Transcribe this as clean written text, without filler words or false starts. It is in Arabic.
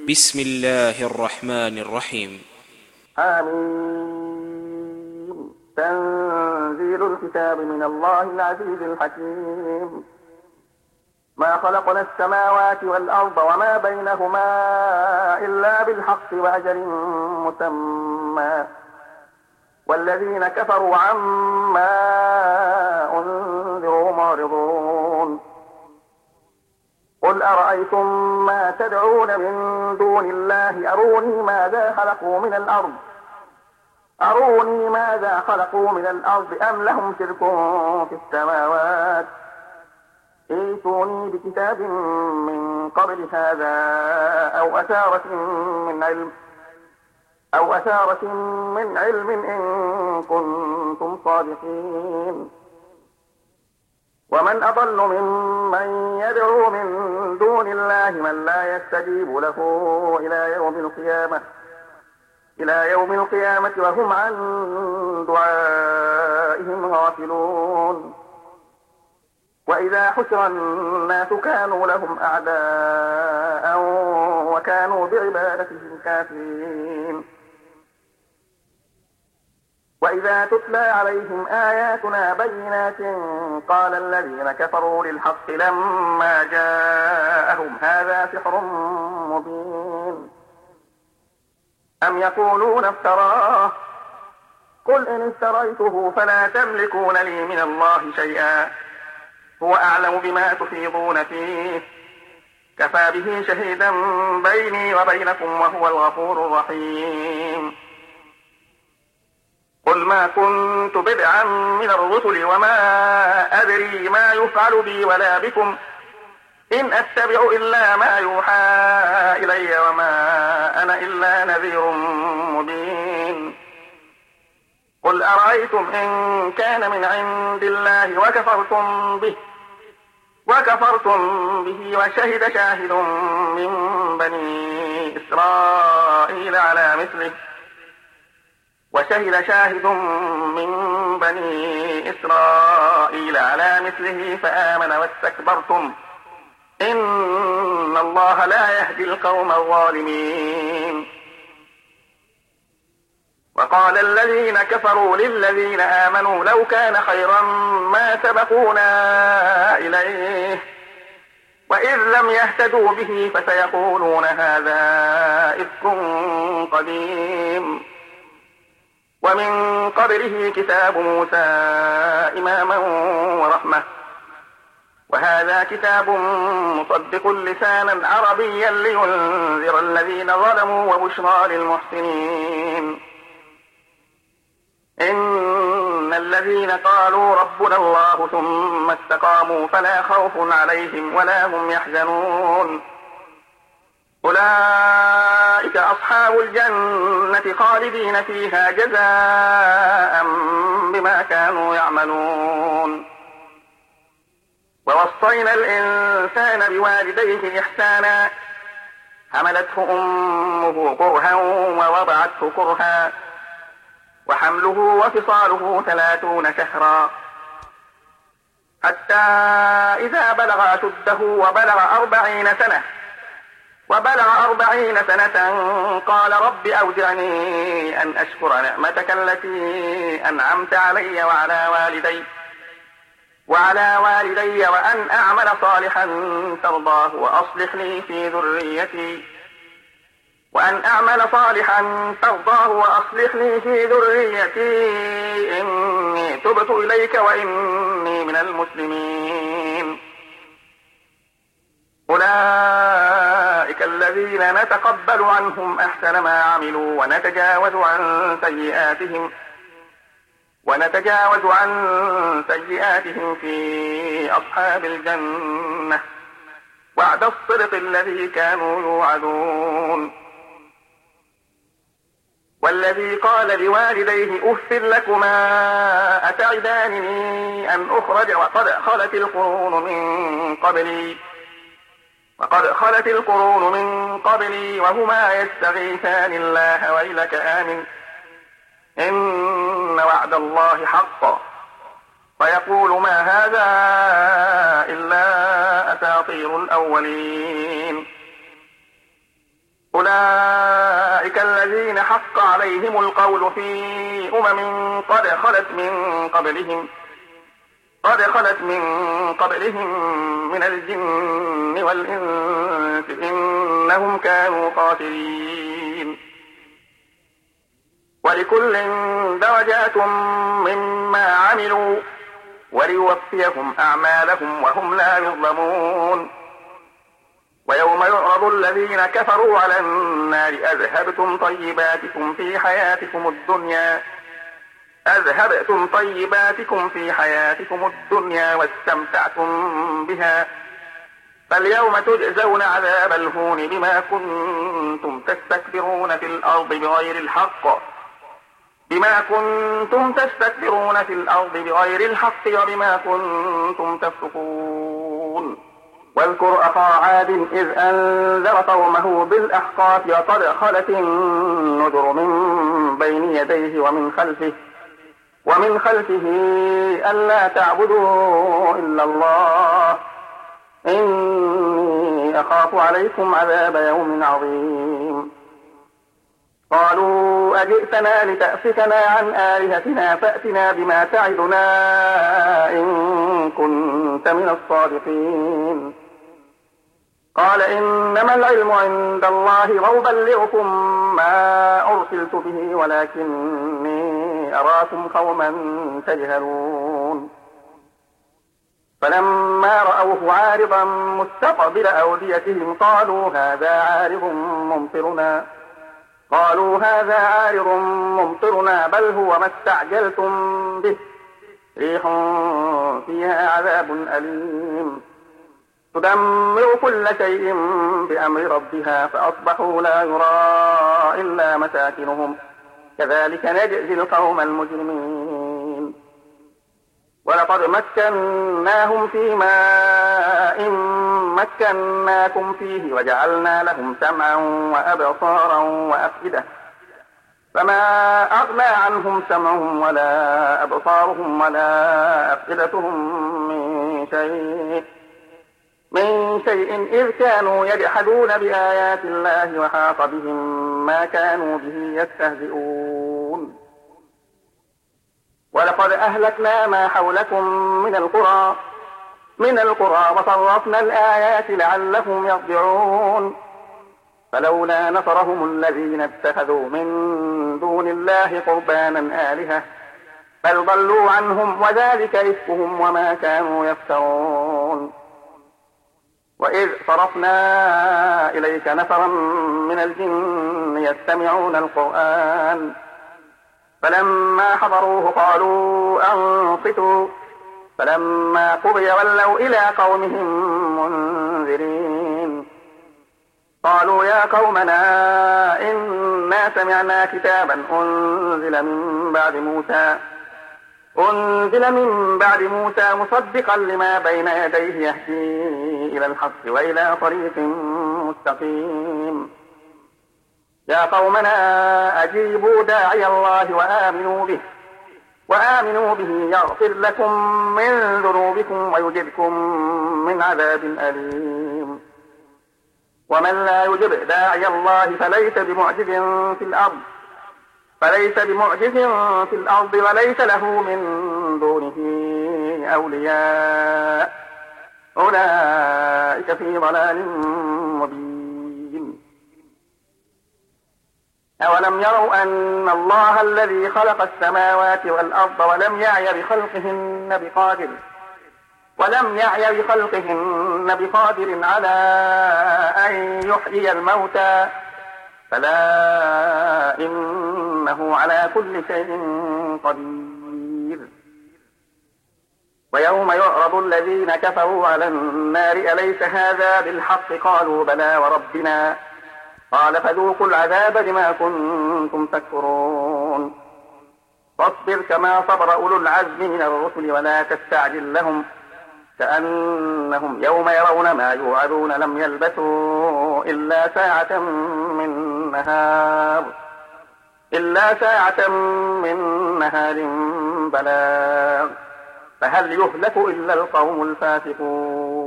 بسم الله الرحمن الرحيم. حميم. تنزيل الكتاب من الله العزيز الحكيم. ما خلقنا السماوات والأرض وما بينهما إلا بالحق وأجل مسمى، والذين كفروا عما أنذروا معرضون. قل أرأيتم ما تدعون من دون الله أروني ماذا خلقوا من الأرض أم لهم شرك في السماوات، ائتوني بكتاب من قبل هذا أو أثارة من علم إن كنتم صادقين. ومن أضل ممن يدعو من دون الله من لا يستجيب له إلى يوم القيامة وهم عن دعائهم غافلون. وإذا حشر الناس كانوا لهم أعداء وكانوا بعبادتهم كافرين. وإذا تتلى عليهم آياتنا بينات قال الذين كفروا للحق لما جاءهم هذا سحر مبين. أم يقولون افتراه، قل إن افتريته فلا تملكون لي من الله شيئا، هو أعلم بما تفيضون فيه، كفى به شهيدا بيني وبينكم وهو الغفور الرحيم. قل ما كنت بدعا من الرسل وما أدري ما يفعل بي ولا بكم، إن أتبع إلا ما يوحى إلي وما أنا إلا نذير مبين. قل أرأيتم إن كان من عند الله وكفرتم به وشهد شاهد من بني إسرائيل على مثله فآمن واستكبرتم إن الله لا يهدي القوم الظالمين. وقال الذين كفروا للذين آمنوا لو كان خيرا ما سبقونا إليه، وإذ لم يهتدوا به فسيقولون هذا إفك قديم. ومن قبله كتاب موسى إماما ورحمة، وهذا كتاب مصدق لسانا عربيا لينذر الذين ظلموا وبشرى للمحسنين. إن الذين قالوا ربنا الله ثم استقاموا فلا خوف عليهم ولا هم يحزنون، أولئك أصحاب الجنة خالدين فيها جزاء بما كانوا يعملون. ووصينا الإنسان بوالديه إحسانا، حملته أمه كرها ووضعته كرها، وحمله وفصاله 30 شهرا، حتى إذا بلغ أشده وبلغ 40 سنة قال رب أوزعني أن أشكر نعمتك التي أنعمت علي وعلى والدي وأن أعمل صالحا ترضاه وأصلح لي في ذريتي إني تبت إليك وإني من المسلمين. أولئك الذين نتقبل عنهم أحسن ما عملوا ونتجاوز عن سيئاتهم في أصحاب الجنة، وعد الصدق الذي كانوا يوعدون. والذي قال لوالديه أف لكما أتعدانني أن أخرج وقد خلت القرون من قبلي وهما يستغيثان الله ويلك آمن إن وعد الله حق، فيقول ما هذا إلا أساطير الأولين. أولئك الذين حق عليهم القول في قد خلت من قبلهم من الجن والإنس إنهم كانوا خاسرين. ولكل درجات مما عملوا وليوفيهم أعمالهم وهم لا يظلمون. ويوم يعرض الذين كفروا على النار أذهبتم طيباتكم في حياتكم الدنيا واستمتعتم بها فاليوم تجزون عذاب الهون بما كنتم تستكبرون في الأرض بغير الحق وبما كنتم تفسقون. واذكر أخا عاد إذ أنذر قومه بالأحقاف وقد خلت النذر من بين يديه ومن خلفه ألا تعبدوا إلا الله إني أخاف عليكم عذاب يوم عظيم. قالوا أجئتنا لتأفكنا عن آلهتنا فأتنا بما تعدنا إن كنت من الصادقين. قال إنما العلم عند الله وأبلغكم ما أرسلت به ولكني أراكم قوما تجهلون. فلما رأوه عارضا مستقبل أوديتهم قالوا هذا عارض ممطرنا بل هو ما استعجلتم به ريح فيها عذاب أليم تدمر كل شيء بأمر ربها فأصبحوا لا يرى إلا مساكنهم كذلك نجزي القوم المجرمين. ولقد مكناهم في ماء مكناكم فيه وجعلنا لهم سمعا وأبصارا وأفئدة فما أغنى عنهم سمعهم ولا أبصارهم ولا أفئدتهم من شيء إذ كانوا يجحدون بآيات الله وحاق بهم ما كانوا به يستهزئون. ولقد أهلكنا ما حولكم من القرى وصرفنا الآيات لعلهم يرجعون. فلولا نصرهم الذين اتخذوا من دون الله قربانا آلهة بل ضلوا عنهم وذلك إفكهم وما كانوا يفترون. وإذ صرفنا إليك نفرا من الجن يستمعون القرآن فلما حضروه قالوا أنصتوا فلما قضي ولوا إلى قومهم منذرين. قالوا يا قومنا إنا سمعنا كتابا أنزل من بعد موسى مصدقا لما بين يديه يهدي إلى الحق وإلى طريق مستقيم. يا قومنا أجيبوا داعي الله وآمنوا به يغفر لكم من ذنوبكم ويجركم من عذاب أليم. ومن لا يجب داعي الله فليس بمعجز في الأرض وليس له من دونه أولياء أولئك في ضلال مبين. أولم يروا أن الله الذي خلق السماوات والأرض ولم يعي بخلقهن بقادر على أن يحيي الموتى فلا إنه على كل شيء قدير. ويوم يعرض الذين كفروا على النار أليس هذا بالحق قالوا بلى وربنا قال فذوقوا العذاب بما كنتم تكفرون. فاصبر كما صبر أولو العزم من الرسل ولا تستعجل لهم كأنهم يوم يرون ما يوعدون لم يلبثوا إلا ساعة من نهار بلاغ فهل يهلك إلا القوم الفاسقون.